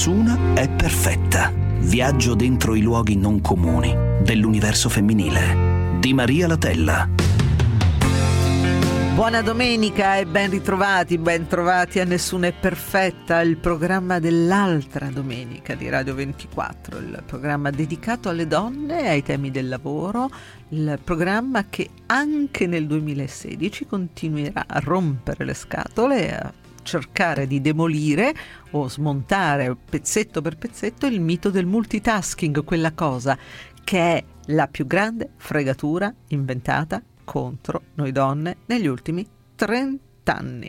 Nessuna è perfetta. Viaggio dentro i luoghi non comuni dell'universo femminile di Maria Latella. Buona domenica e ben trovati a Nessuna è perfetta, il programma dell'altra domenica di Radio 24, il programma dedicato alle donne e ai temi del lavoro, il programma che anche nel 2016 continuerà a rompere le scatole e a cercare di demolire o smontare pezzetto per pezzetto il mito del multitasking, quella cosa che è la più grande fregatura inventata contro noi donne negli ultimi 30 anni.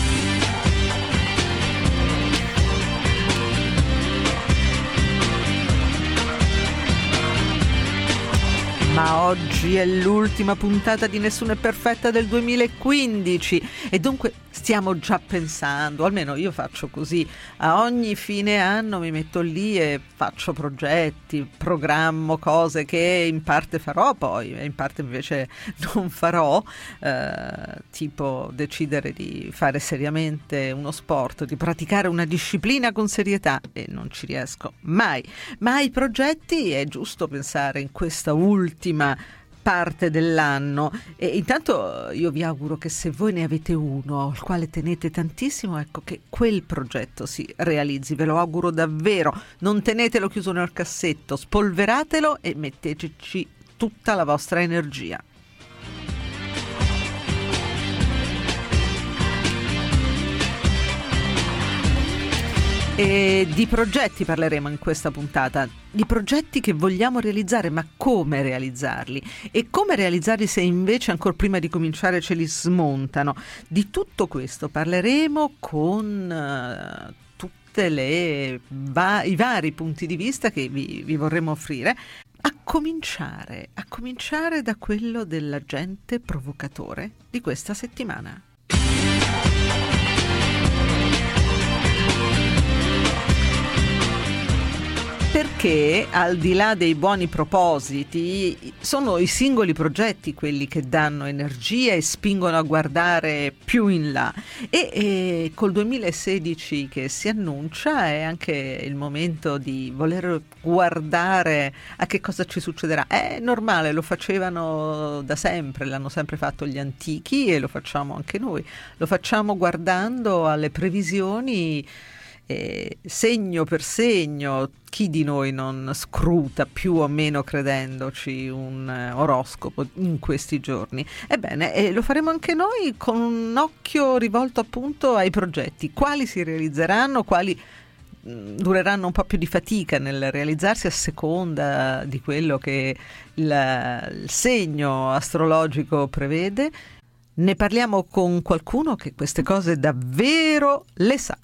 Ma oggi è l'ultima puntata di Nessuna è perfetta del 2015 e dunque stiamo già pensando, almeno io faccio così, a ogni fine anno mi metto lì e faccio progetti, programmo cose che in parte farò poi e in parte invece non farò, tipo decidere di fare seriamente uno sport, di praticare una disciplina con serietà e non ci riesco mai. Ma ai progetti è giusto pensare in questa ultima parte dell'anno e intanto io vi auguro che se voi ne avete uno al quale tenete tantissimo, ecco, che quel progetto si realizzi, ve lo auguro davvero, non tenetelo chiuso nel cassetto, spolveratelo e metteteci tutta la vostra energia. E di progetti parleremo in questa puntata, di progetti che vogliamo realizzare, ma come realizzarli? E come realizzarli se invece ancora prima di cominciare ce li smontano? Di tutto questo parleremo con tutti i vari punti di vista che vi vorremmo offrire, a cominciare da quello dell'agente provocatore di questa settimana. Perché al di là dei buoni propositi sono i singoli progetti quelli che danno energia e spingono a guardare più in là e col 2016 che si annuncia è anche il momento di voler guardare a che cosa ci succederà. È normale, lo facevano da sempre, l'hanno sempre fatto gli antichi e lo facciamo anche noi, lo facciamo guardando alle previsioni segno per segno. Chi di noi non scruta più o meno credendoci un oroscopo in questi giorni? Ebbene, lo faremo anche noi con un occhio rivolto appunto ai progetti, quali si realizzeranno, quali dureranno un po' più di fatica nel realizzarsi a seconda di quello che il segno astrologico prevede. Ne parliamo con qualcuno che queste cose davvero le sa.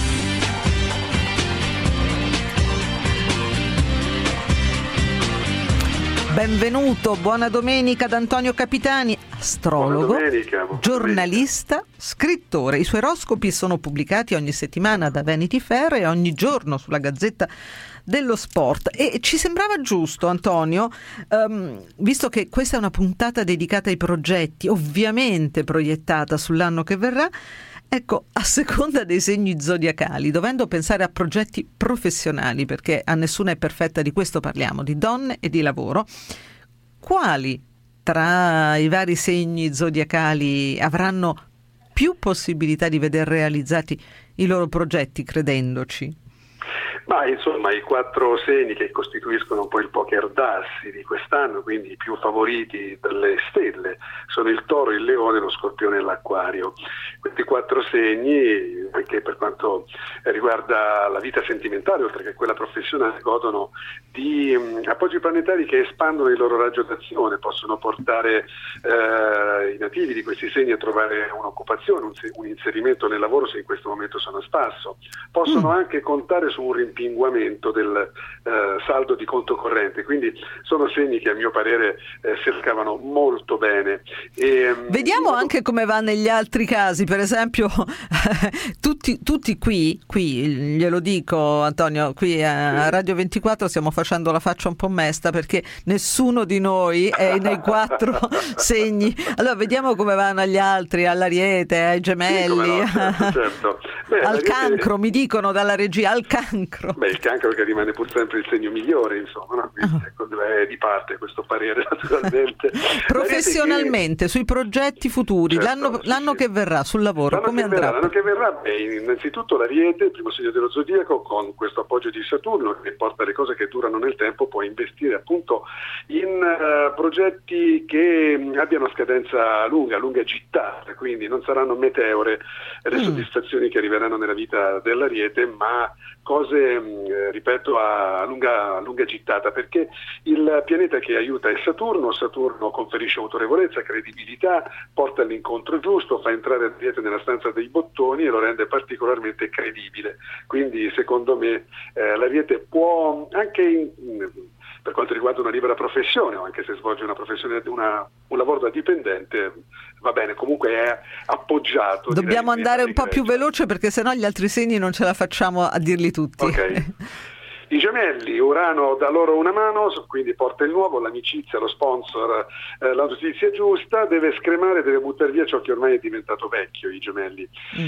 Benvenuto, buona domenica ad Antonio Capitani, astrologo, giornalista, scrittore. I suoi oroscopi sono pubblicati ogni settimana da Vanity Fair e ogni giorno sulla Gazzetta dello Sport. E ci sembrava giusto, Antonio, visto che questa è una puntata dedicata ai progetti, ovviamente proiettata sull'anno che verrà, ecco, a seconda dei segni zodiacali, dovendo pensare a progetti professionali, perché a Nessuna è perfetta di questo parliamo, di donne e di lavoro, quali tra i vari segni zodiacali avranno più possibilità di veder realizzati i loro progetti, credendoci? Ma insomma i 4 segni che costituiscono un po' il poker d'assi di quest'anno, quindi i più favoriti dalle stelle, sono il Toro, il Leone, lo Scorpione e l'Acquario. Questi 4 segni, anche per quanto riguarda la vita sentimentale, oltre che quella professionale, godono di appoggi planetari che espandono il loro raggio d'azione, possono portare i nativi di questi segni a trovare un'occupazione, un inserimento nel lavoro se in questo momento sono a spasso, possono anche contare su un rimpinguamento del saldo di conto corrente, quindi sono segni che a mio parere si scavano molto bene. Vediamo anche come va negli altri casi, per esempio tutti qui glielo dico Antonio, qui a Radio 24 stiamo facendo la faccia un po' mesta perché nessuno di noi è nei 4 segni. Allora vediamo come vanno agli altri, all'Ariete, ai Gemelli, certo. Beh, al Cancro, mi dicono dalla regia, al Cancro. cancro. Il cancro che rimane pur sempre il segno migliore, insomma, no? Quindi, è di parte questo parere, naturalmente. Professionalmente, sui progetti futuri, certo, l'anno che verrà sul lavoro, come andrà? L'anno che verrà, innanzitutto l'Ariete, il primo segno dello zodiaco, con questo appoggio di Saturno che porta le cose che durano nel tempo, può investire appunto in progetti che abbiano scadenza lunga gittata, quindi non saranno meteore le soddisfazioni che arriveranno nella vita dell'Ariete, ma cose, ripeto, a lunga gittata, perché il pianeta che aiuta è Saturno conferisce autorevolezza, credibilità, porta all'incontro giusto, fa entrare l'Ariete nella stanza dei bottoni e lo rende particolarmente credibile. Quindi secondo me l'Ariete può anche per quanto riguarda una libera professione, o anche se svolge una professione, un lavoro da dipendente, va bene, comunque è appoggiato. Dobbiamo andare un po' più veloce perché sennò gli altri segni non ce la facciamo a dirli tutti. Ok. I Gemelli, Urano dà loro una mano, quindi porta il nuovo, l'amicizia, lo sponsor, la notizia giusta, deve scremare, deve buttare via ciò che ormai è diventato vecchio, i Gemelli.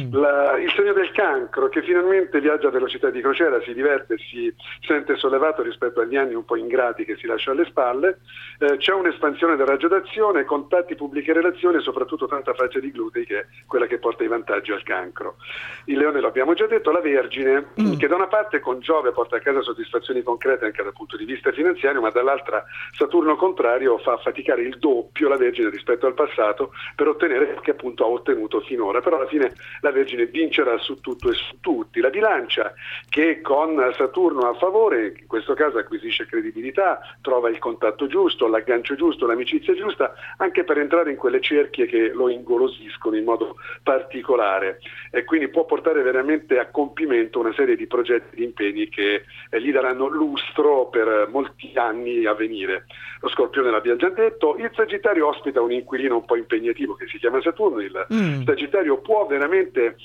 Il segno del Cancro, che finalmente viaggia a velocità di crociera, si diverte, si sente sollevato rispetto agli anni un po' ingrati che si lascia alle spalle, c'è un'espansione del raggio d'azione, contatti, pubbliche relazioni e soprattutto tanta faccia di glutei, che è quella che porta i vantaggi al Cancro. Il Leone lo abbiamo già detto, la Vergine, che da una parte con Giove porta a casa soddisfazioni concrete anche dal punto di vista finanziario, ma dall'altra Saturno contrario fa faticare il doppio la Vergine rispetto al passato per ottenere quello che appunto ha ottenuto finora, però alla fine la Vergine vincerà su tutto e su tutti. La Bilancia, che con Saturno a favore, in questo caso acquisisce credibilità, trova il contatto giusto, l'aggancio giusto, l'amicizia giusta, anche per entrare in quelle cerchie che lo ingolosiscono in modo particolare, e quindi può portare veramente a compimento una serie di progetti, di impegni che gli daranno lustro per molti anni a venire. Lo Scorpione l'abbiamo già detto, il Sagittario ospita un inquilino un po' impegnativo che si chiama Saturno. Il Sagittario può veramente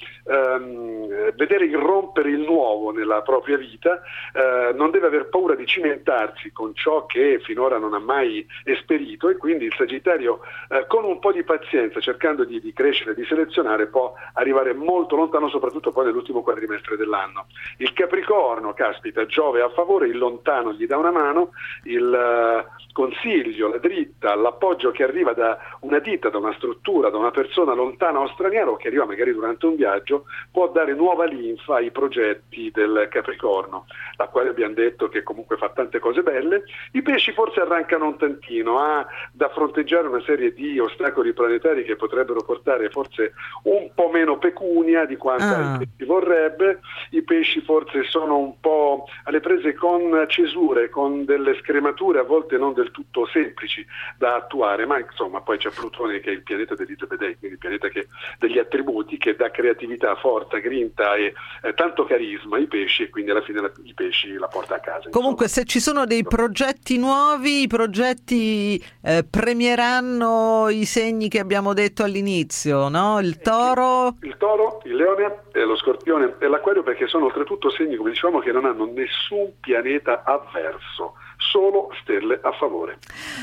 vedere irrompere il nuovo nella propria vita, non deve aver paura di cimentarsi con ciò che finora non ha mai esperito, e quindi il Sagittario con un po' di pazienza, cercando di crescere, di selezionare, può arrivare molto lontano, soprattutto poi nell'ultimo quadrimestre dell'anno. Il Capricorno, caspita, Giove a favore, il lontano gli dà una mano, il consiglio, la dritta, l'appoggio che arriva da una ditta, da una struttura, da una persona lontana o straniera, o che arriva magari durante un viaggio, può dare nuova linfa ai progetti del Capricorno. L'Acquario abbiamo detto che comunque fa tante cose belle. I Pesci forse arrancano un tantino, ha da fronteggiare una serie di ostacoli planetari che potrebbero portare forse un po' meno pecunia di quanto si vorrebbe. I Pesci forse sono un po' alle prese con cesure, con delle scremature a volte non del tutto semplici da attuare, ma insomma poi c'è Plutone, che è il pianeta degli Zebedei, quindi il pianeta degli attributi, che dà creatività, forza, grinta e tanto carisma ai Pesci, e quindi alla fine i Pesci la porta a casa. Comunque, insomma, se ci sono dei progetti nuovi, i progetti premieranno i segni che abbiamo detto all'inizio, no? Il Toro, il Leone, lo Scorpione e l'Acquario, perché sono oltretutto segni, come dicevamo, che non hanno nessun pianeta avverso, solo stelle a favore.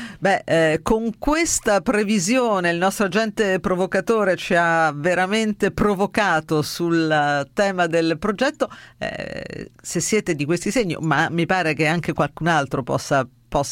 Con questa previsione il nostro agente provocatore ci ha veramente provocato sul tema del progetto. Se siete di questi segni, ma mi pare che anche qualcun altro possa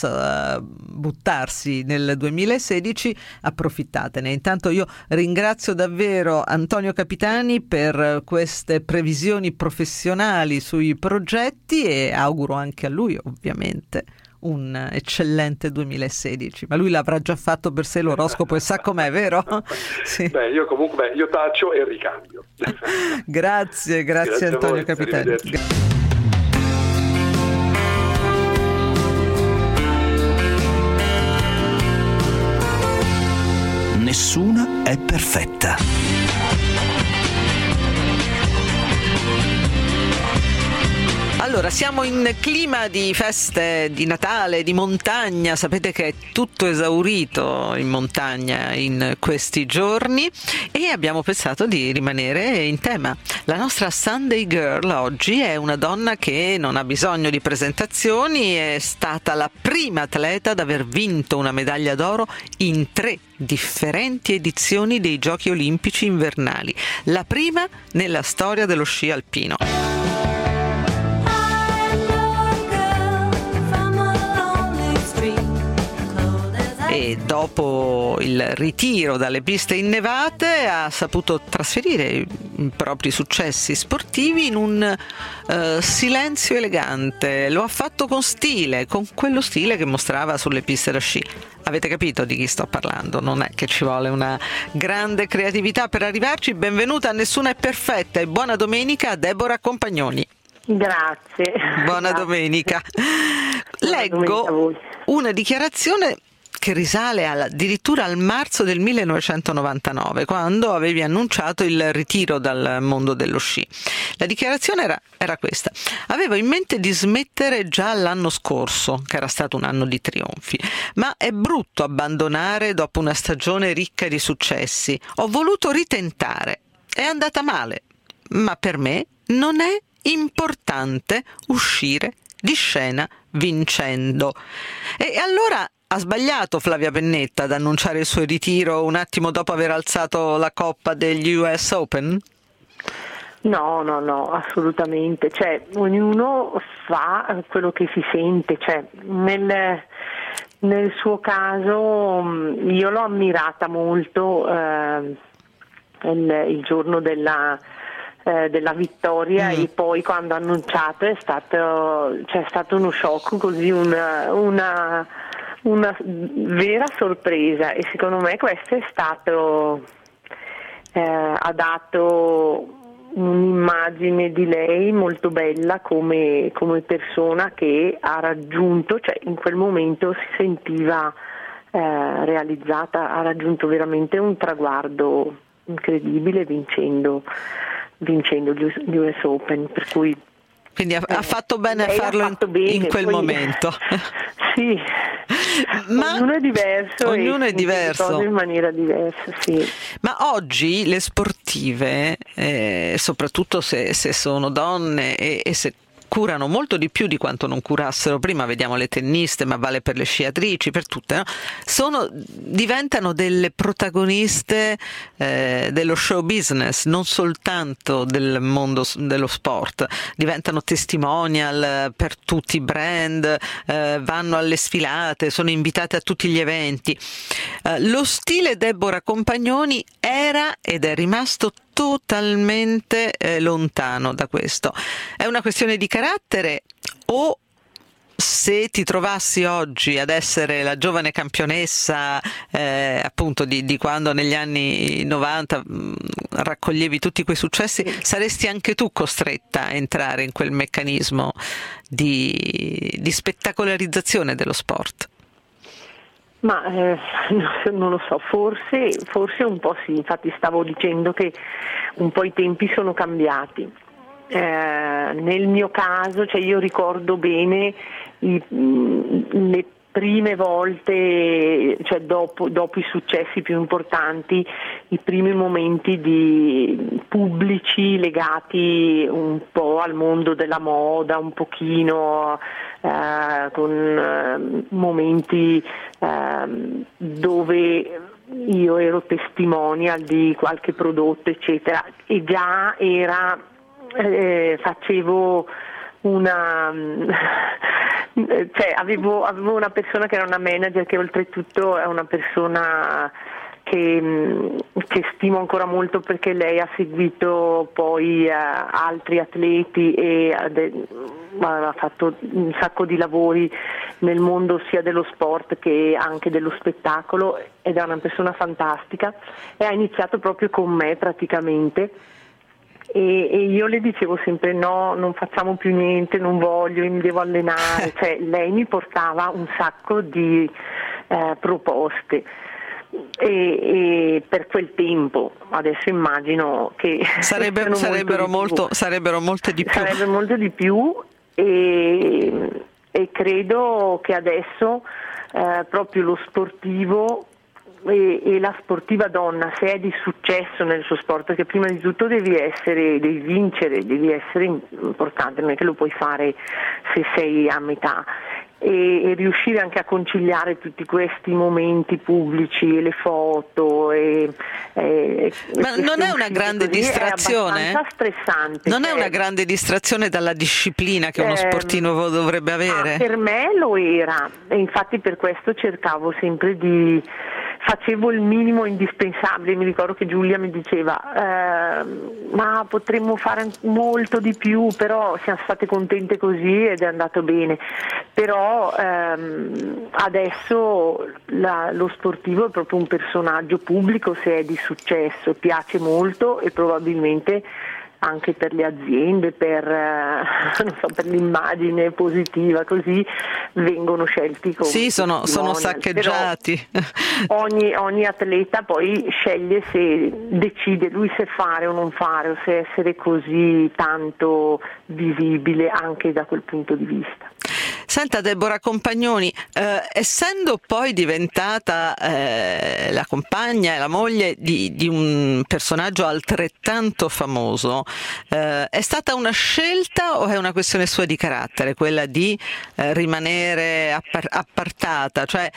buttarsi nel 2016, approfittatene. Intanto io ringrazio davvero Antonio Capitani per queste previsioni professionali sui progetti, e auguro anche a lui ovviamente un eccellente 2016, ma lui l'avrà già fatto per sé l'oroscopo e sa com'è, vero? Sì. Io taccio e ricambio. Grazie Antonio Capitani. Nessuna è perfetta. Allora, siamo in clima di feste di Natale, di montagna. Sapete che è tutto esaurito in montagna in questi giorni, e abbiamo pensato di rimanere in tema. La nostra Sunday Girl oggi è una donna che non ha bisogno di presentazioni, è stata la prima atleta ad aver vinto una medaglia d'oro in 3 differenti edizioni dei Giochi Olimpici invernali, la prima nella storia dello sci alpino. e dopo il ritiro dalle piste innevate ha saputo trasferire i propri successi sportivi in un silenzio elegante. Lo ha fatto con stile, con quello stile che mostrava sulle piste da sci. Avete capito di chi sto parlando? Non è che ci vuole una grande creatività per arrivarci. Benvenuta a Nessuna è perfetta e buona domenica a Deborah Compagnoni. Grazie. Buona domenica. Leggo una dichiarazione che risale addirittura al marzo del 1999, quando avevi annunciato il ritiro dal mondo dello sci. La dichiarazione era questa: avevo in mente di smettere già l'anno scorso, che era stato un anno di trionfi, ma è brutto abbandonare dopo una stagione ricca di successi. Ho voluto ritentare. È andata male, ma per me non è importante uscire di scena vincendo. E allora ha sbagliato Flavia Pennetta ad annunciare il suo ritiro un attimo dopo aver alzato la coppa degli US Open? No, assolutamente. Cioè, ognuno fa quello che si sente. Cioè, nel suo caso io l'ho ammirata molto il giorno della vittoria e poi quando ha annunciato è stato uno shock, così una vera sorpresa, e secondo me questo è stato ha dato un'immagine di lei molto bella come persona, che ha raggiunto, cioè in quel momento si sentiva realizzata, ha raggiunto veramente un traguardo incredibile vincendo gli US Open, per cui quindi ha fatto bene a farlo in quel poi, momento. Sì, ma ognuno è diverso, e cose in maniera diversa, sì. Ma oggi le sportive, soprattutto se sono donne e se curano molto di più di quanto non curassero prima, vediamo le tenniste, ma vale per le sciatrici, per tutte, no? Diventano delle protagoniste dello show business, non soltanto del mondo dello sport, diventano testimonial per tutti i brand, vanno alle sfilate, sono invitate a tutti gli eventi. Lo stile Deborah Compagnoni era ed è rimasto totalmente lontano da questo. È una questione di carattere, o se ti trovassi oggi ad essere la giovane campionessa appunto di quando negli anni 90 raccoglievi tutti quei successi, saresti anche tu costretta a entrare in quel meccanismo di spettacolarizzazione dello sport? Ma non lo so, forse un po' sì. Infatti stavo dicendo che un po' i tempi sono cambiati. Nel mio caso, cioè io ricordo bene le prime volte, cioè dopo i successi più importanti, i primi momenti di pubblici legati un po' al mondo della moda, un pochino con momenti dove io ero testimonial di qualche prodotto, eccetera, e già facevo cioè avevo una persona che era una manager, che oltretutto è una persona che stimo ancora molto, perché lei ha seguito poi altri atleti e ha fatto un sacco di lavori nel mondo sia dello sport che anche dello spettacolo, ed è una persona fantastica, e ha iniziato proprio con me praticamente. E io le dicevo sempre: no, non facciamo più niente, non voglio, mi devo allenare. Cioè, lei mi portava un sacco di proposte, e per quel tempo, adesso immagino che sarebbero molte di più. Sarebbe molto di più, e credo che adesso proprio lo sportivo e la sportiva donna, se è di successo nel suo sport, perché prima di tutto devi vincere, devi essere importante, non è che lo puoi fare se sei a metà, e riuscire anche a conciliare tutti questi momenti pubblici, le foto ma non è una grande distrazione? È abbastanza stressante. Non è una grande distrazione dalla disciplina che uno sportivo dovrebbe avere? Per me lo era, e infatti per questo cercavo sempre facevo il minimo indispensabile. Mi ricordo che Giulia mi diceva ma potremmo fare molto di più, però siamo state contente così ed è andato bene. Però adesso lo sportivo è proprio un personaggio pubblico, se è di successo, piace molto e probabilmente anche per le aziende, per l'immagine positiva, così vengono scelti come sono saccheggiati. Ogni atleta poi sceglie decide lui se fare o non fare, o se essere così tanto visibile anche da quel punto di vista. Senta Deborah Compagnoni, essendo poi diventata la compagna e la moglie di un personaggio altrettanto famoso, è stata una scelta o è una questione sua di carattere, quella di rimanere appartata, cioè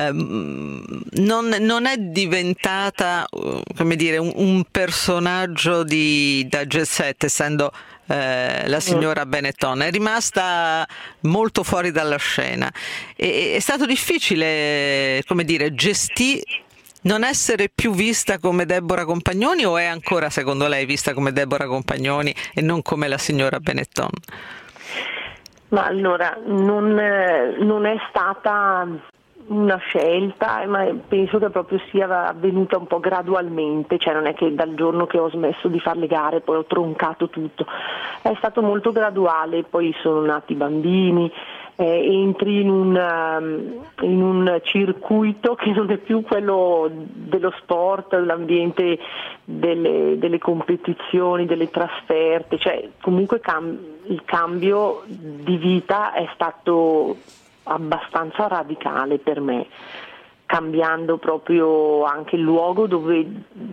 non è diventata come dire un personaggio da jet set, essendo la signora Benetton, è rimasta molto fuori dalla scena. È stato difficile, come dire, non essere più vista come Deborah Compagnoni, o è ancora secondo lei vista come Deborah Compagnoni e non come la signora Benetton? Ma allora non è stata una scelta, ma penso che proprio sia avvenuta un po' gradualmente, cioè non è che dal giorno che ho smesso di fare le gare poi ho troncato tutto, è stato molto graduale, poi sono nati i bambini, entri in un circuito che non è più quello dello sport, dell'ambiente delle competizioni, delle trasferte, cioè comunque il cambio di vita è stato abbastanza radicale per me, cambiando proprio anche il luogo dove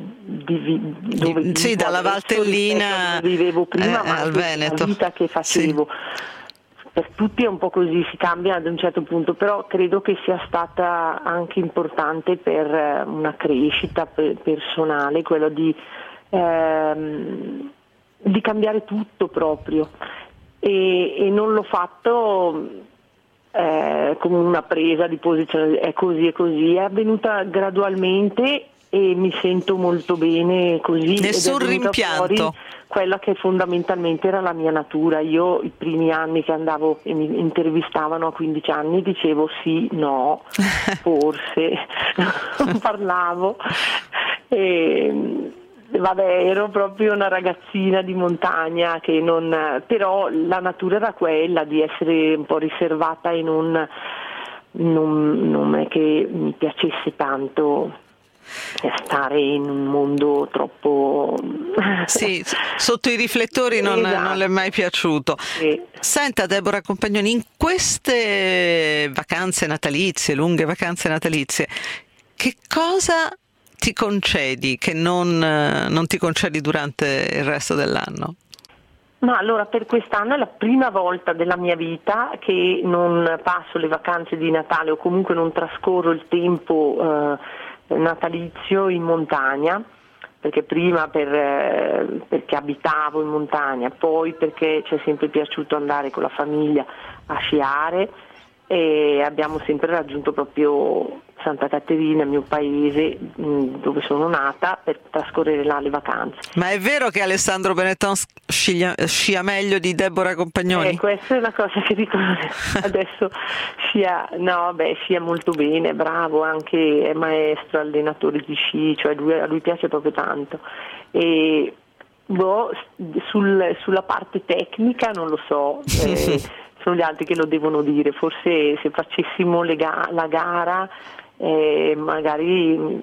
sì, dalla Valtellina dove vivevo prima, ma al Veneto, la vita che facevo. Sì. Per tutti è un po' così, si cambia ad un certo punto, però credo che sia stata anche importante per una crescita personale, quello di cambiare tutto proprio, e non l'ho fatto come una presa di posizione, è così, è avvenuta gradualmente e mi sento molto bene così. Nessun rimpianto. Quella che fondamentalmente era la mia natura. Io i primi anni che andavo e mi intervistavano a 15 anni dicevo sì, no, forse, non parlavo. Vabbè, ero proprio una ragazzina di montagna però la natura era quella di essere un po' riservata e non è che mi piacesse tanto stare in un mondo troppo sì, sotto i riflettori non le è mai piaciuto. Sì. Senta Deborah Compagnoni, in queste vacanze natalizie, lunghe vacanze natalizie, che cosa ti concedi che non ti concedi durante il resto dell'anno? Ma allora, per quest'anno è la prima volta della mia vita che non passo le vacanze di Natale, o comunque non trascorro il tempo natalizio in montagna, perché prima perché abitavo in montagna, poi perché ci è sempre piaciuto andare con la famiglia a sciare, e abbiamo sempre raggiunto proprio Santa Caterina, il mio paese, dove sono nata, per trascorrere là le vacanze. Ma è vero che Alessandro Benetton scia meglio di Deborah Compagnoni? Questa è una cosa che dico adesso. Scia molto bene, è bravo, anche è maestro, allenatore di sci, cioè a lui piace proprio tanto. E sulla parte tecnica non lo so, sono gli altri che lo devono dire. Forse se facessimo la gara magari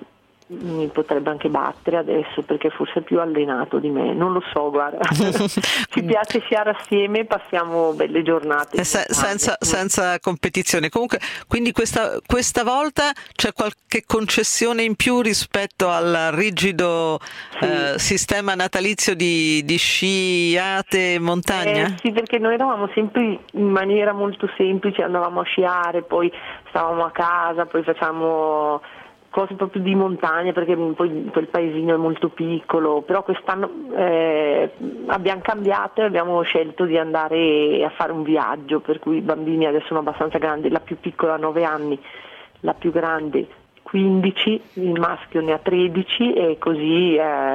mi potrebbe anche battere adesso perché forse è più allenato di me, non lo so, guarda. Ci piace sciare assieme, passiamo belle giornate senza competizione. Comunque, quindi questa volta c'è qualche concessione in più rispetto al rigido sistema natalizio di sciate e montagna? Sì, perché noi eravamo sempre in maniera molto semplice, andavamo a sciare, poi stavamo a casa, poi facciamo cose proprio di montagna perché poi quel paesino è molto piccolo, però quest'anno abbiamo cambiato e abbiamo scelto di andare a fare un viaggio, per cui i bambini adesso sono abbastanza grandi, la più piccola ha 9 anni, la più grande 15, il maschio ne ha 13 e così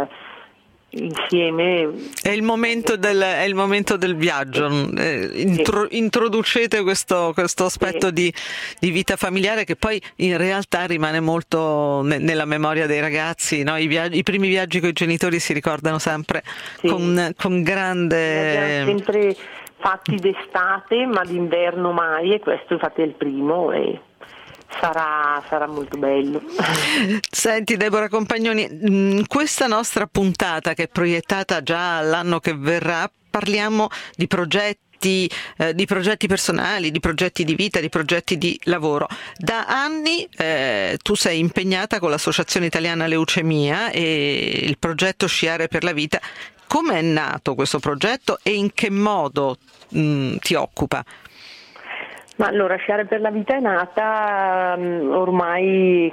insieme. È il momento del viaggio, introducete questo aspetto di vita familiare che poi in realtà rimane molto nella memoria dei ragazzi, no? I primi viaggi con i genitori si ricordano sempre con grande. Abbiamo sempre fatti d'estate ma d'inverno mai, e questo infatti è il primo e sarà molto bello. Senti Deborah Compagnoni, questa nostra puntata che è proiettata già all'anno che verrà, parliamo di progetti personali, di progetti di vita, di progetti di lavoro. Da anni tu sei impegnata con l'Associazione Italiana Leucemia e il progetto Sciare per la Vita. Come è nato questo progetto e in che modo ti occupa? Ma allora, Sciare per la Vita è nata ormai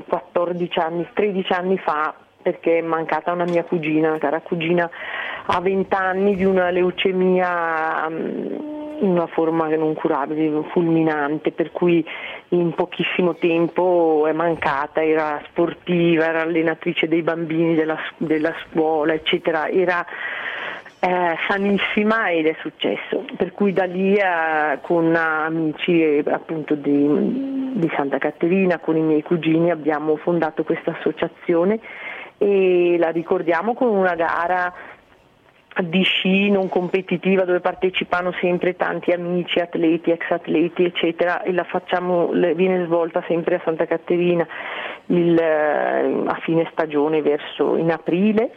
13 anni fa, perché è mancata una mia cugina, una cara cugina, a 20 anni di una leucemia in una forma non curabile, fulminante, per cui in pochissimo tempo è mancata, era sportiva, era allenatrice dei bambini della scuola, eccetera, era sanissima ed è successo, per cui da lì con amici appunto di Santa Caterina, con i miei cugini abbiamo fondato questa associazione e la ricordiamo con una gara di sci non competitiva dove partecipano sempre tanti amici, atleti, ex atleti eccetera, e viene svolta sempre a Santa Caterina a fine stagione, verso in aprile,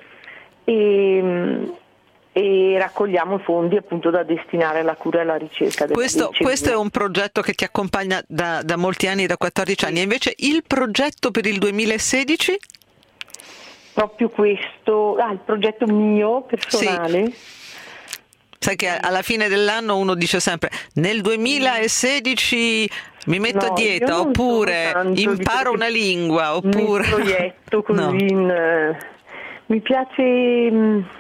e raccogliamo fondi appunto da destinare alla cura e alla ricerca della leucemia. Questo è un progetto che ti accompagna da molti anni, da 14 anni, e invece il progetto per il 2016? Proprio questo, il progetto mio personale. Sì. Sai che alla fine dell'anno uno dice sempre nel 2016 mi metto a dieta, oppure imparo una lingua, oppure un progetto così. No. Mi piace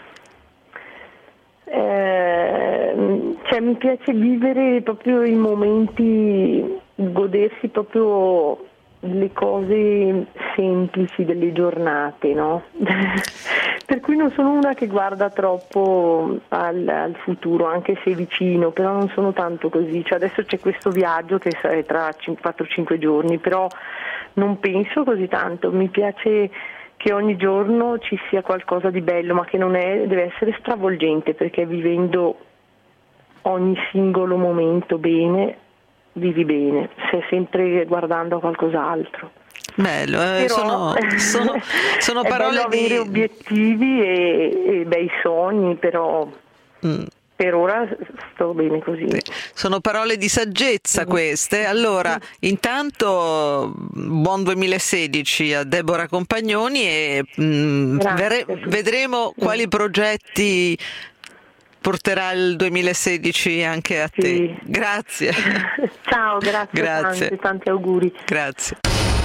mi piace vivere proprio i momenti, godersi proprio le cose semplici delle giornate, no? Per cui non sono una che guarda troppo al futuro, anche se vicino, però non sono tanto così. Cioè adesso c'è questo viaggio che è tra 4-5 giorni, però non penso così tanto. Mi piace che ogni giorno ci sia qualcosa di bello, ma che deve essere stravolgente, perché vivendo ogni singolo momento bene, vivi bene, sei sempre guardando a qualcos'altro. Bello, però, sono parole di avere obiettivi e bei sogni, però per ora sto bene così. Sono parole di saggezza queste. Allora, intanto buon 2016 a Deborah Compagnoni e vedremo quali progetti porterà il 2016 anche a te. Grazie. Ciao, grazie. Tanti auguri. Grazie.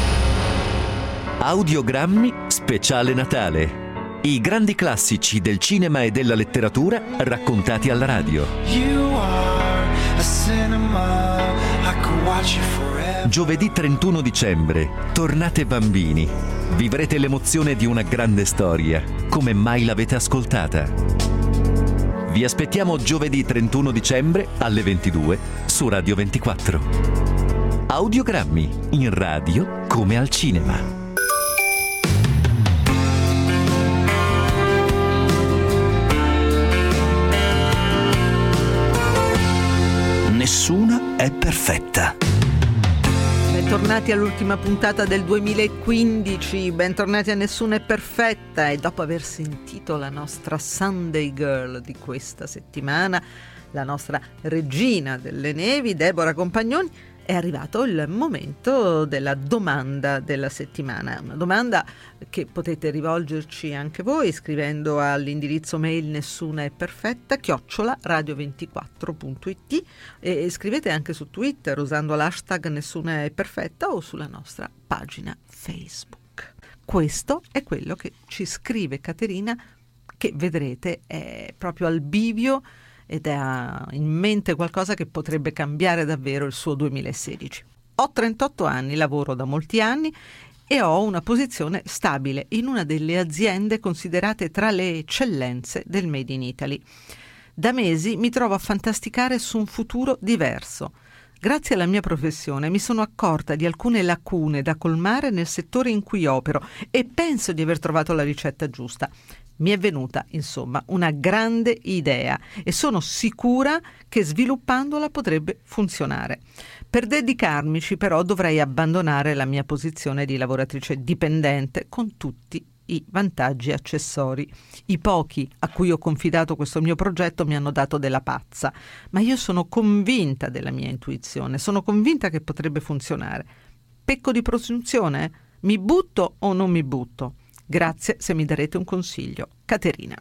Audiogrammi speciale Natale. I grandi classici del cinema e della letteratura raccontati alla radio. Giovedì 31 dicembre, tornate bambini. Vivrete l'emozione di una grande storia, come mai l'avete ascoltata. Vi aspettiamo giovedì 31 dicembre alle 22 su Radio 24. Audiogrammi, in radio come al cinema. Nessuna è perfetta. bentornati all'ultima puntata del 2015, bentornati a Nessuna è perfetta. E dopo aver sentito la nostra Sunday Girl di questa settimana, la nostra regina delle nevi, Deborah Compagnoni, è arrivato il momento della domanda della settimana. Una domanda che potete rivolgerci anche voi scrivendo all'indirizzo mail nessunaeperfetta @radio24.it e scrivete anche su Twitter usando l'hashtag nessunaeperfetta o sulla nostra pagina Facebook. Questo è quello che ci scrive Caterina, che vedrete è proprio al bivio ed ha in mente qualcosa che potrebbe cambiare davvero il suo 2016. Ho 38 anni, lavoro da molti anni e ho una posizione stabile in una delle aziende considerate tra le eccellenze del Made in Italy. Da mesi mi trovo a fantasticare su un futuro diverso. Grazie alla mia professione mi sono accorta di alcune lacune da colmare nel settore in cui opero e penso di aver trovato la ricetta giusta. Mi è venuta, insomma, una grande idea e sono sicura che sviluppandola potrebbe funzionare. Per dedicarmici, però, dovrei abbandonare la mia posizione di lavoratrice dipendente con tutti i vantaggi accessori. I pochi a cui ho confidato questo mio progetto mi hanno dato della pazza, ma io sono convinta della mia intuizione, sono convinta che potrebbe funzionare. Pecco di presunzione? Mi butto o non mi butto? Grazie se mi darete un consiglio. Caterina.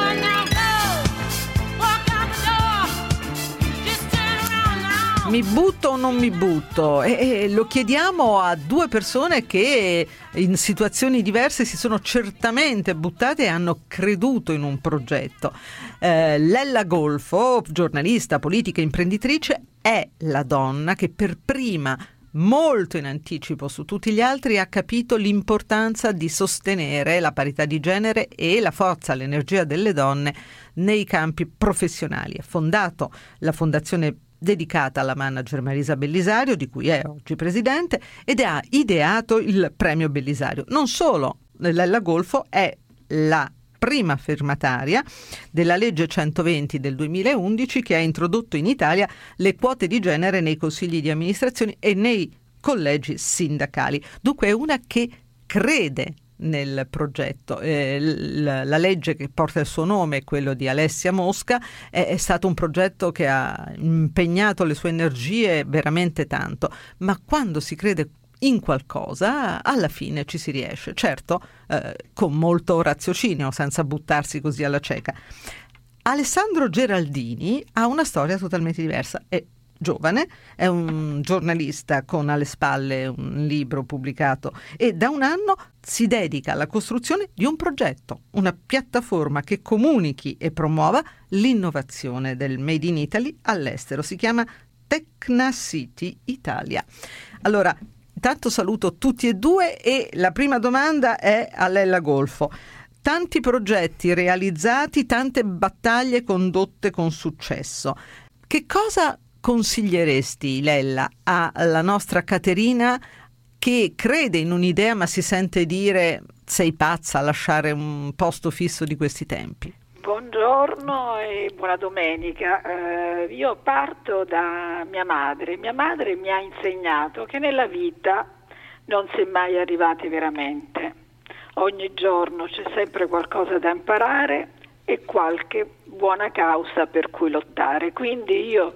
Mi butto o non mi butto? E lo chiediamo a due persone che in situazioni diverse si sono certamente buttate e hanno creduto in un progetto. Lella Golfo, giornalista, politica, imprenditrice, è la donna che per prima, molto in anticipo su tutti gli altri, ha capito l'importanza di sostenere la parità di genere e la forza, l'energia delle donne nei campi professionali. Ha fondato la fondazione dedicata alla manager Marisa Bellisario, di cui è oggi presidente, ed ha ideato il premio Bellisario. Non solo, Lella Golfo è la prima firmataria della legge 120 del 2011 che ha introdotto in Italia le quote di genere nei consigli di amministrazione e nei collegi sindacali. Dunque è una che crede nel progetto. La legge che porta il suo nome, quello di Alessia Mosca, è stato un progetto che ha impegnato le sue energie veramente tanto, ma quando si crede in qualcosa alla fine ci si riesce, certo con molto raziocinio, senza buttarsi così alla cieca. Alessandro Geraldini ha una storia totalmente diversa. È giovane, è un giornalista con alle spalle un libro pubblicato e da un anno si dedica alla costruzione di un progetto, una piattaforma che comunichi e promuova l'innovazione del Made in Italy all'estero. Si chiama Tecnacity Italia. Allora, intanto saluto tutti e due e la prima domanda è a Lella Golfo. Tanti progetti realizzati, tante battaglie condotte con successo. Che cosa consiglieresti, Lella, alla nostra Caterina che crede in un'idea ma si sente dire sei pazza a lasciare un posto fisso di questi tempi? Buongiorno e buona domenica. Io parto da mia madre. Mia madre mi ha insegnato che nella vita non si è mai arrivati veramente. Ogni giorno c'è sempre qualcosa da imparare e qualche buona causa per cui lottare. Quindi io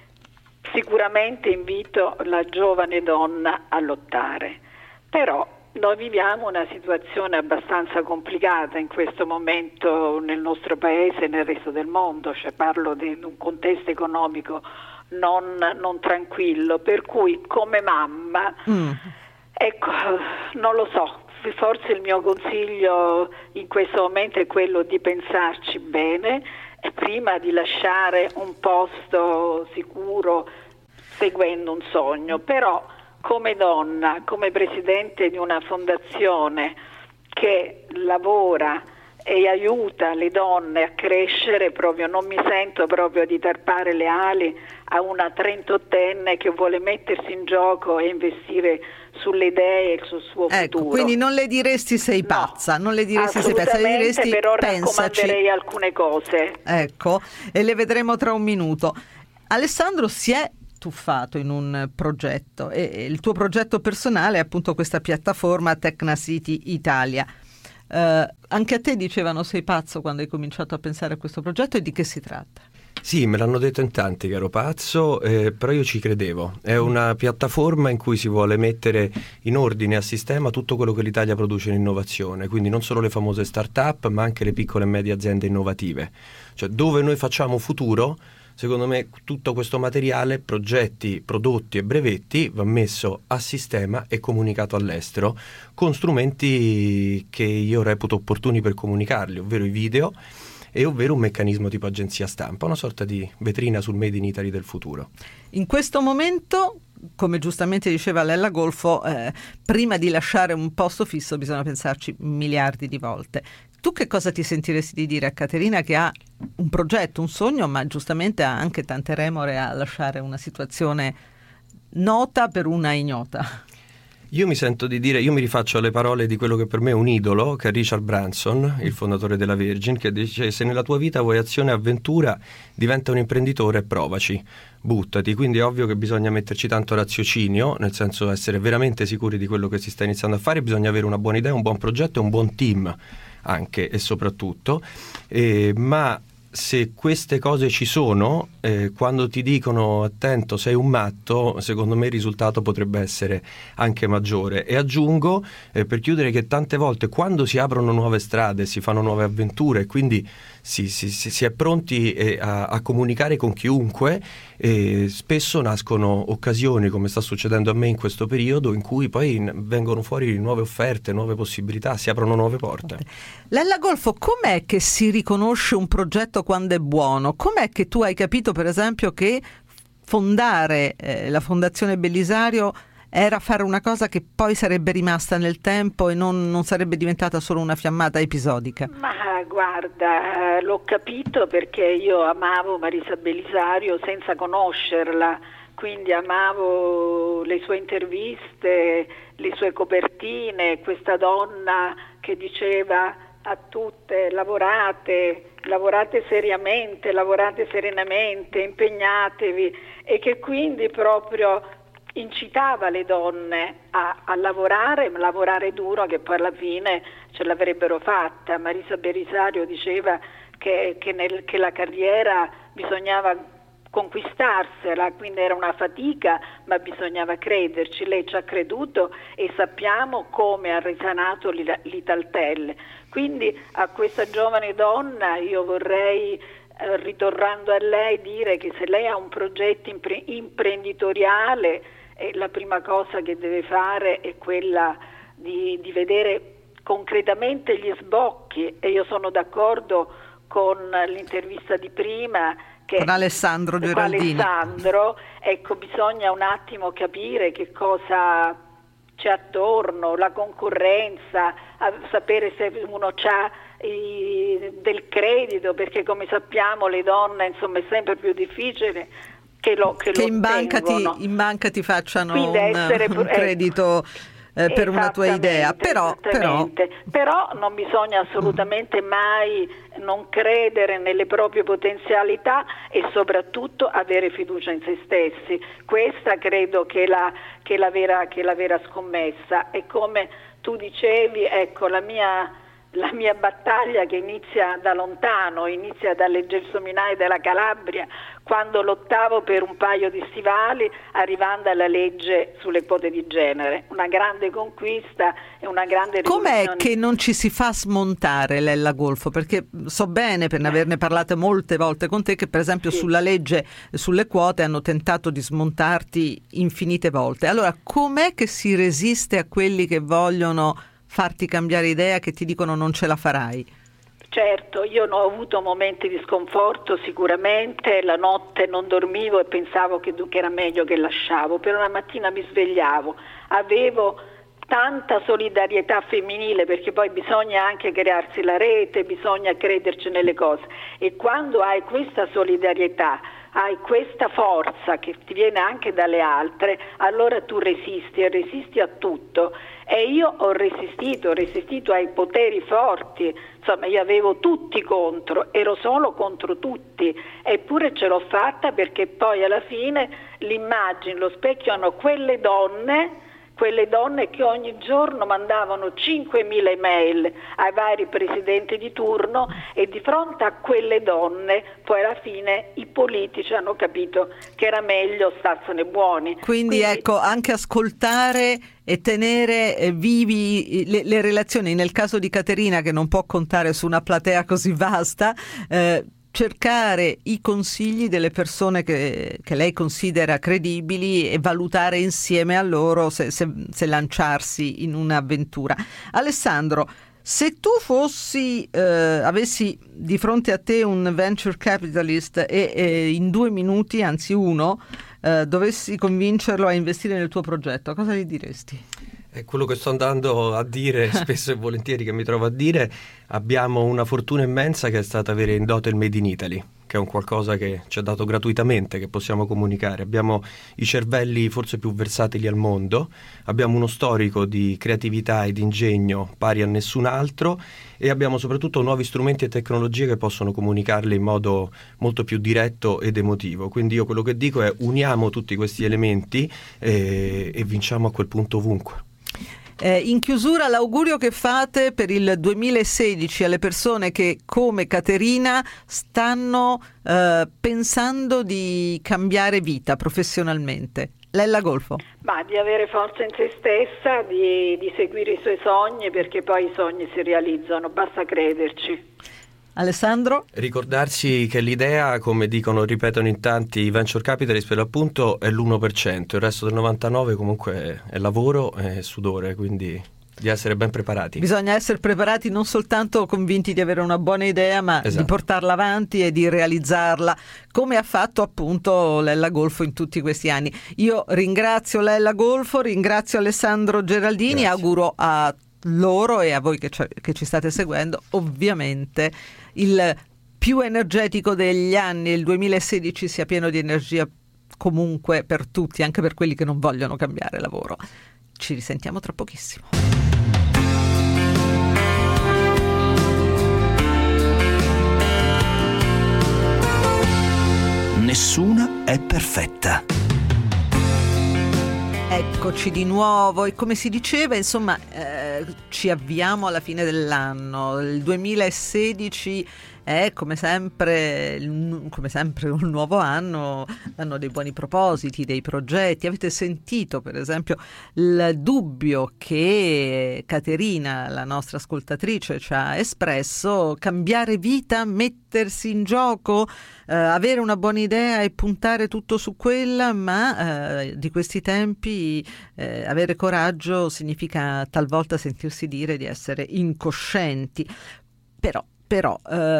sicuramente invito la giovane donna a lottare. Però noi viviamo una situazione abbastanza complicata in questo momento nel nostro paese e nel resto del mondo, cioè parlo di un contesto economico non tranquillo, per cui come mamma, ecco, non lo so, forse il mio consiglio in questo momento è quello di pensarci bene e prima di lasciare un posto sicuro seguendo un sogno, però come donna, come presidente di una fondazione che lavora e aiuta le donne a crescere, proprio non mi sento proprio di tarpare le ali a una 38enne che vuole mettersi in gioco e investire sulle idee e sul suo futuro. Quindi non le diresti sei pazza, non le diresti sei pazza, le diresti però pensaci. Raccomanderei alcune cose. Ecco, e le vedremo tra un minuto. Alessandro si è tuffato in un progetto e il tuo progetto personale è appunto questa piattaforma Tecnacity Italia. Anche a te dicevano sei pazzo quando hai cominciato a pensare a questo progetto, e di che si tratta? Sì, me l'hanno detto in tanti che ero pazzo, però io ci credevo. È una piattaforma in cui si vuole mettere in ordine, a sistema, tutto quello che l'Italia produce in innovazione, quindi non solo le famose start-up, ma anche le piccole e medie aziende innovative. Cioè, dove noi facciamo futuro, secondo me tutto questo materiale, progetti, prodotti e brevetti va messo a sistema e comunicato all'estero con strumenti che io reputo opportuni per comunicarli, ovvero i video, e ovvero un meccanismo tipo agenzia stampa, una sorta di vetrina sul Made in Italy del futuro. In questo momento, come giustamente diceva Lella Golfo, prima di lasciare un posto fisso bisogna pensarci miliardi di volte. Tu che cosa ti sentiresti di dire a Caterina, che ha un progetto, un sogno, ma giustamente ha anche tante remore a lasciare una situazione nota per una ignota? Io mi sento di dire, io mi rifaccio alle parole di quello che per me è un idolo, che è Richard Branson, il fondatore della Virgin, che dice: se nella tua vita vuoi azione e avventura, diventa un imprenditore e provaci, buttati. Quindi è ovvio che bisogna metterci tanto raziocinio, nel senso essere veramente sicuri di quello che si sta iniziando a fare, bisogna avere una buona idea, un buon progetto e un buon team anche e soprattutto, ma se queste cose ci sono, quando ti dicono attento sei un matto, secondo me il risultato potrebbe essere anche maggiore. E aggiungo, per chiudere, che tante volte quando si aprono nuove strade, si fanno nuove avventure, quindi si è pronti a comunicare con chiunque, spesso nascono occasioni, come sta succedendo a me in questo periodo, in cui poi vengono fuori nuove offerte, nuove possibilità, si aprono nuove porte. Lella Golfo, com'è che si riconosce un progetto quando è buono? Com'è che tu hai capito, per esempio, che fondare la Fondazione Bellisario era fare una cosa che poi sarebbe rimasta nel tempo e non sarebbe diventata solo una fiammata episodica? Ma guarda, l'ho capito perché io amavo Marisa Bellisario senza conoscerla, quindi amavo le sue interviste, le sue copertine, questa donna che diceva a tutte: lavorate seriamente, lavorate serenamente, impegnatevi, e che quindi proprio incitava le donne a lavorare duro, che poi alla fine ce l'avrebbero fatta. Marisa Bellisario diceva che la carriera bisognava conquistarsela, quindi era una fatica, ma bisognava crederci. Lei ci ha creduto e sappiamo come ha risanato l'Italtel. Quindi a questa giovane donna io vorrei, ritornando a lei, dire che se lei ha un progetto imprenditoriale, la prima cosa che deve fare è quella di vedere concretamente gli sbocchi, e io sono d'accordo con l'intervista di prima con Alessandro Geraldini. Ecco, bisogna un attimo capire che cosa c'è attorno, la concorrenza, sapere se uno ha del credito, perché come sappiamo le donne, insomma, è sempre più difficile che in banca ti facciano un credito per una tua idea, però non bisogna assolutamente mai non credere nelle proprie potenzialità e soprattutto avere fiducia in se stessi. Questa credo che è la vera scommessa. E come tu dicevi, ecco, la mia battaglia, che inizia da lontano, inizia dalle Gelsominaie della Calabria, quando lottavo per un paio di stivali, arrivando alla legge sulle quote di genere. Una grande conquista e una grande rivoluzione. Com'è che non ci si fa smontare, Lella Golfo? Perché so bene, per averne parlato molte volte con te, che per esempio sulla legge sulle quote hanno tentato di smontarti infinite volte. Allora, com'è che si resiste a quelli che vogliono farti cambiare idea, che ti dicono non ce la farai? Certo, io ho avuto momenti di sconforto sicuramente, la notte non dormivo e pensavo che era meglio che lasciavo, però una mattina mi svegliavo, avevo tanta solidarietà femminile, perché poi bisogna anche crearsi la rete, bisogna crederci nelle cose, e quando hai questa solidarietà, hai questa forza che ti viene anche dalle altre, allora tu resisti e resisti a tutto. E io ho resistito ai poteri forti, insomma io avevo tutti contro, ero solo contro tutti, eppure ce l'ho fatta, perché poi alla fine l'immagine, lo specchio hanno quelle donne che ogni giorno mandavano 5.000 email ai vari presidenti di turno, e di fronte a quelle donne poi alla fine i politici hanno capito che era meglio starsene buoni. Quindi ecco, anche ascoltare e tenere vivi le relazioni. Nel caso di Caterina, che non può contare su una platea così vasta, cercare i consigli delle persone che lei considera credibili e valutare insieme a loro se lanciarsi in un'avventura. Alessandro, se tu avessi di fronte a te un venture capitalist e in 2 minuti, anzi uno, dovessi convincerlo a investire nel tuo progetto, cosa gli diresti? È quello che sto andando a dire spesso e volentieri, che mi trovo a dire. Abbiamo una fortuna immensa che è stata avere in dote il Made in Italy, che è un qualcosa che ci è dato gratuitamente, che possiamo comunicare. Abbiamo i cervelli forse più versatili al mondo, abbiamo uno storico di creatività e di ingegno pari a nessun altro, e abbiamo soprattutto nuovi strumenti e tecnologie che possono comunicarle in modo molto più diretto ed emotivo. Quindi io quello che dico è: uniamo tutti questi elementi e vinciamo a quel punto ovunque. In chiusura, l'augurio che fate per il 2016 alle persone che, come Caterina, stanno pensando di cambiare vita professionalmente. Lella Golfo. Ma di avere forza in se stessa, di seguire i suoi sogni, perché poi i sogni si realizzano, basta crederci. Alessandro? Ricordarsi che l'idea, come ripetono in tanti i venture capitalist, per l'appunto è l'1%, il resto del 99% comunque è lavoro e sudore, quindi di essere ben preparati. Bisogna essere preparati, non soltanto convinti di avere una buona idea, ma di portarla avanti e di realizzarla, come ha fatto appunto Lella Golfo in tutti questi anni. Io ringrazio Lella Golfo, ringrazio Alessandro Geraldini, auguro a loro e a voi che ci state seguendo ovviamente il più energetico degli anni, il 2016 sia pieno di energia comunque per tutti, anche per quelli che non vogliono cambiare lavoro. Ci risentiamo tra pochissimo. Nessuna è perfetta. Eccoci di nuovo, e come si diceva, insomma, ci avviamo alla fine dell'anno. Il 2016 è come sempre un nuovo anno dei buoni propositi, dei progetti. Avete sentito per esempio il dubbio che Caterina, la nostra ascoltatrice, ci ha espresso: cambiare vita, mettersi in gioco, avere una buona idea e puntare tutto su quella, ma di questi tempi avere coraggio significa talvolta sentirsi dire di essere incoscienti. Però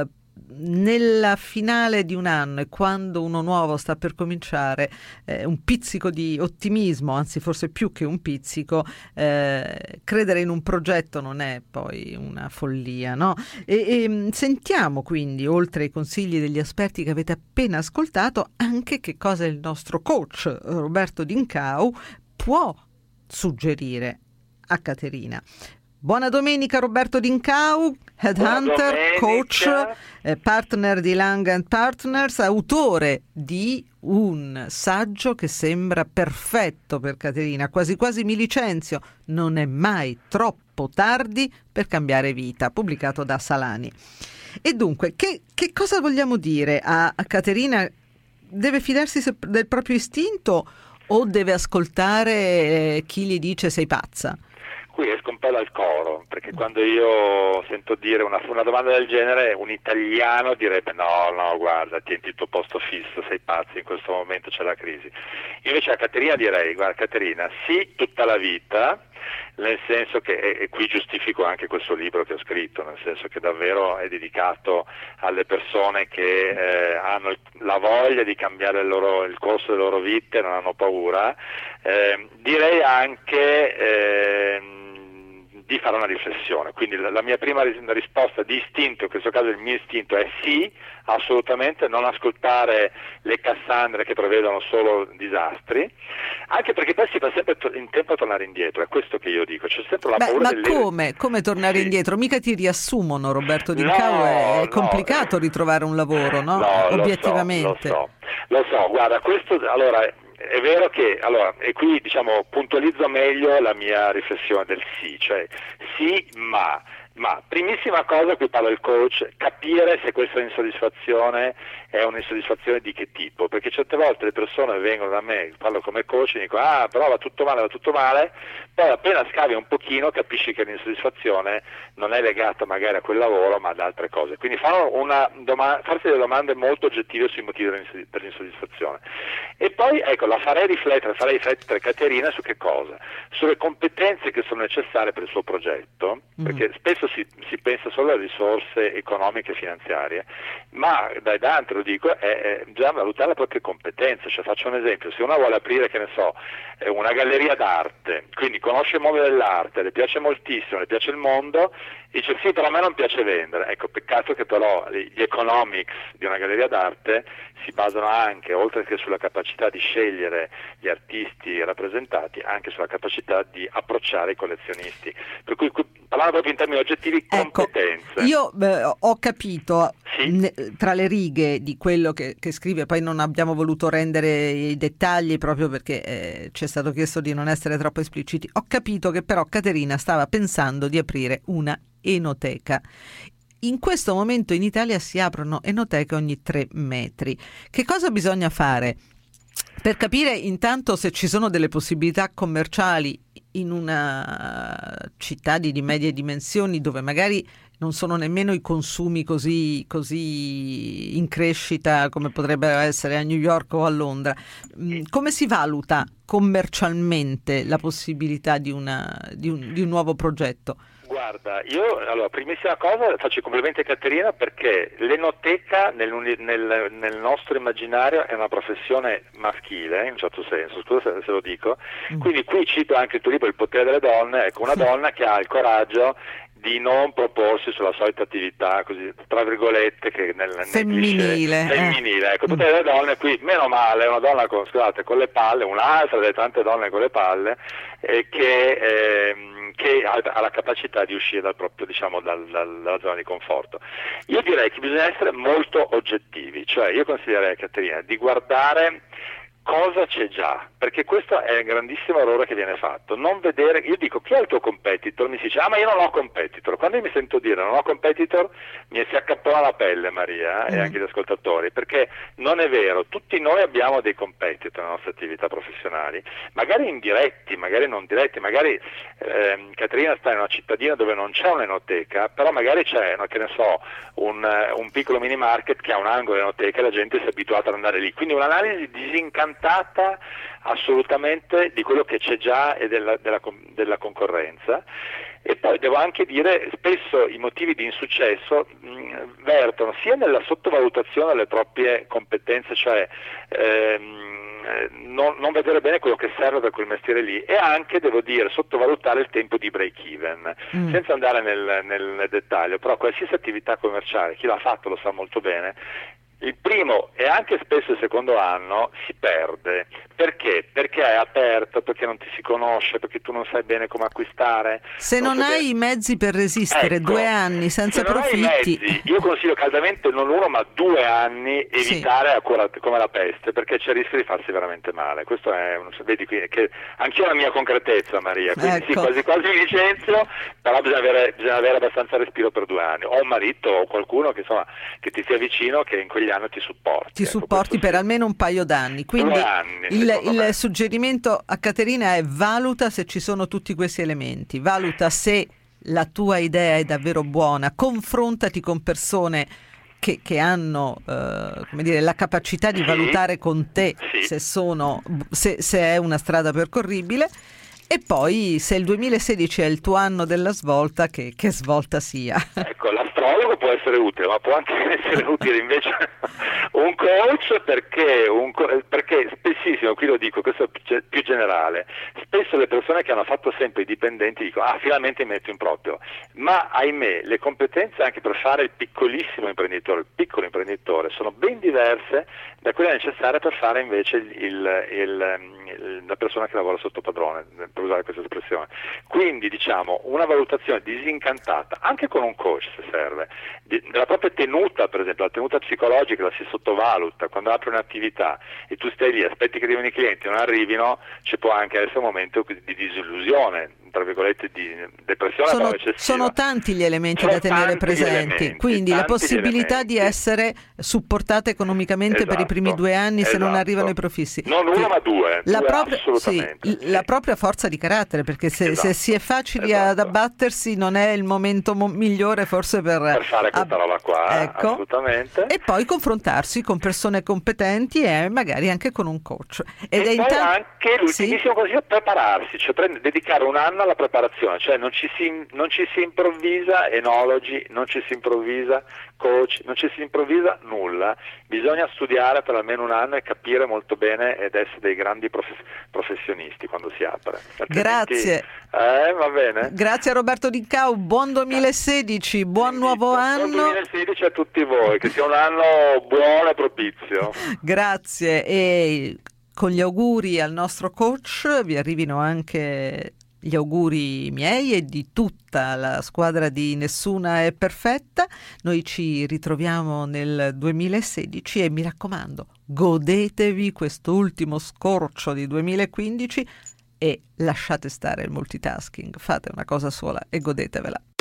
nella finale di un anno, e quando uno nuovo sta per cominciare, un pizzico di ottimismo, anzi forse più che un pizzico, credere in un progetto non è poi una follia, no? E sentiamo quindi, oltre ai consigli degli esperti che avete appena ascoltato, anche che cosa il nostro coach Roberto D'Incau può suggerire a Caterina. Buona domenica Roberto D'Incau, headhunter, coach, partner di Lang & Partners, autore di un saggio che sembra perfetto per Caterina, quasi quasi mi licenzio, non è mai troppo tardi per cambiare vita, pubblicato da Salani. E dunque, che cosa vogliamo dire a Caterina? Deve fidarsi del proprio istinto o deve ascoltare chi gli dice sei pazza? Qui esco un po' dal coro, perché quando io sento dire una domanda del genere, un italiano direbbe no, guarda, tienti il tuo posto fisso, sei pazzo, in questo momento c'è la crisi. Io invece a Caterina direi: guarda Caterina, sì, tutta la vita, nel senso che, e qui giustifico anche questo libro che ho scritto, nel senso che davvero è dedicato alle persone che hanno la voglia di cambiare il corso delle loro vite, non hanno paura. Direi anche di fare una riflessione. Quindi la mia prima risposta di istinto, in questo caso il mio istinto è sì, assolutamente, non ascoltare le Cassandre che prevedono solo disastri, anche perché poi si fa sempre in tempo a tornare indietro, è questo che io dico, c'è sempre la paura come tornare indietro? Mica ti riassumono, Roberto Di Nicao, è complicato ritrovare un lavoro, no? Obiettivamente. Lo so, guarda, questo allora è vero che, e qui diciamo puntualizzo meglio la mia riflessione del sì, cioè sì, ma primissima cosa, qui parla il coach, capire se questa insoddisfazione è un'insoddisfazione di che tipo, perché certe volte le persone vengono da me, parlo come coach, e dicono però va tutto male, poi appena scavi un pochino capisci che l'insoddisfazione non è legata magari a quel lavoro ma ad altre cose, quindi farsi delle domande molto oggettive sui motivi per l'insoddisfazione. E poi ecco, farei riflettere Caterina su che cosa? Sulle competenze che sono necessarie per il suo progetto, perché spesso si pensa solo alle risorse economiche e finanziarie, ma da Dante lo dico, è già valutare le proprie competenze. Cioè, faccio un esempio: se uno vuole aprire, che ne so, una galleria d'arte, quindi conosce il mondo dell'arte, le piace moltissimo, le piace il mondo, dice sì, però a me non piace vendere. Ecco, peccato che però gli economics di una galleria d'arte si basano anche, oltre che sulla capacità di scegliere gli artisti rappresentati, anche sulla capacità di approcciare i collezionisti. Per cui parlando proprio in termini oggettivi, competenze. Io ho capito tra le righe di quello che scrive, poi non abbiamo voluto rendere i dettagli proprio perché ci è stato chiesto di non essere troppo espliciti. Ho capito che però Caterina stava pensando di aprire una enoteca. In questo momento in Italia si aprono enoteche ogni 3 metri. Che cosa bisogna fare? Per capire intanto se ci sono delle possibilità commerciali in una città di medie dimensioni dove magari non sono nemmeno i consumi così in crescita come potrebbero essere a New York o a Londra. Come si valuta commercialmente la possibilità di un nuovo progetto? Guarda, io primissima cosa faccio i complimenti a Caterina, perché l'enoteca nel nostro immaginario è una professione maschile, in un certo senso, scusa se lo dico, quindi qui cito anche il tuo libro Il potere delle donne, ecco, una donna che ha il coraggio di non proporsi sulla solita attività così tra virgolette che femminile. Ecco, tutte le donne qui, meno male, una donna con le palle, un'altra delle tante donne con le palle che ha la capacità di uscire dal proprio, diciamo, dalla zona di conforto. Io direi che bisogna essere molto oggettivi, cioè io consiglierei a Caterina di guardare cosa c'è già, perché questo è un grandissimo errore che viene fatto, non vedere. Io dico, chi è il tuo competitor? Mi si dice, ma io non ho competitor. Quando io mi sento dire non ho competitor mi si accappona la pelle, Maria, e anche gli ascoltatori, perché non è vero, tutti noi abbiamo dei competitor nelle nostre attività professionali, magari indiretti, magari non diretti, magari Caterina sta in una cittadina dove non c'è un'enoteca, però magari c'è, che ne so, un piccolo mini market che ha un angolo enoteca e la gente si è abituata ad andare lì, quindi un'analisi disincantata assolutamente di quello che c'è già e della concorrenza. E poi devo anche dire, spesso i motivi di insuccesso vertono sia nella sottovalutazione delle proprie competenze, cioè non vedere bene quello che serve per quel mestiere lì, e anche, devo dire, sottovalutare il tempo di break even, senza andare nel dettaglio, però qualsiasi attività commerciale, chi l'ha fatto lo sa molto bene, il primo e anche spesso il secondo anno si perde. Perché? Perché è aperto, perché non ti si conosce, perché tu non sai bene come acquistare. Se non hai i mezzi per resistere, ecco, 2 anni senza profitti. Mezzi, io consiglio caldamente non 1 ma 2 anni evitare come la peste, perché c'è il rischio di farsi veramente male. Questo è vedi qui, che anch'io ho la mia concretezza, Maria, quindi ecco. Sì, quasi mi licenzio, però bisogna avere abbastanza respiro per 2 anni, o un marito o qualcuno che insomma che ti sia vicino, che in quegli anni ti supporti. Supporti per almeno un paio d'anni. Quindi 2 anni, il suggerimento a Caterina è: valuta se ci sono tutti questi elementi, valuta se la tua idea è davvero buona, confrontati con persone che hanno come dire, la capacità di valutare con te se è una strada percorribile. E poi, se il 2016 è il tuo anno della svolta, che svolta sia. Ecco, l'astrologo può essere utile, ma può anche essere utile invece un coach, perché spessissimo, qui lo dico, questo è più generale, spesso le persone che hanno fatto sempre i dipendenti dicono finalmente mi metto in proprio, ma ahimè le competenze anche per fare il piccolissimo imprenditore, il piccolo imprenditore, sono ben diverse da quelle necessarie per fare invece la persona che lavora sotto padrone, per usare questa espressione. Quindi diciamo una valutazione disincantata, anche con un coach se serve, della propria tenuta, per esempio la tenuta psicologica la si sottovaluta, quando apri un'attività e tu stai lì, aspetti che arrivino i clienti, non arrivino, ci può anche essere un momento di disillusione, tra virgolette di depressione. Sono tanti gli elementi da tenere presenti, quindi la possibilità di essere supportata economicamente per i primi 2 anni se non arrivano i profissi. Non uno ma due. La propria forza di carattere, perché se si è facili ad abbattersi non è il momento migliore forse per fare questa roba qua, ecco. Assolutamente. E poi confrontarsi con persone competenti e magari anche con un coach. Poi anche l'ultimissimo consiglio è prepararsi, cioè dedicare un anno alla preparazione, cioè non ci si improvvisa enologi, non ci si improvvisa coach, non ci si improvvisa nulla, bisogna studiare per almeno un anno e capire molto bene ed essere dei grandi professionisti quando si apre. Grazie. Va bene. Grazie a Roberto Dincau, buon 2016, buon nuovo anno. Buon 2016 a tutti voi, che sia un anno buono e propizio. Grazie, e con gli auguri al nostro coach vi arrivino anche gli auguri miei e di tutta la squadra di Nessuna è Perfetta. Noi ci ritroviamo nel 2016 e mi raccomando, godetevi questo ultimo scorcio di 2015 e lasciate stare il multitasking, fate una cosa sola e godetevela.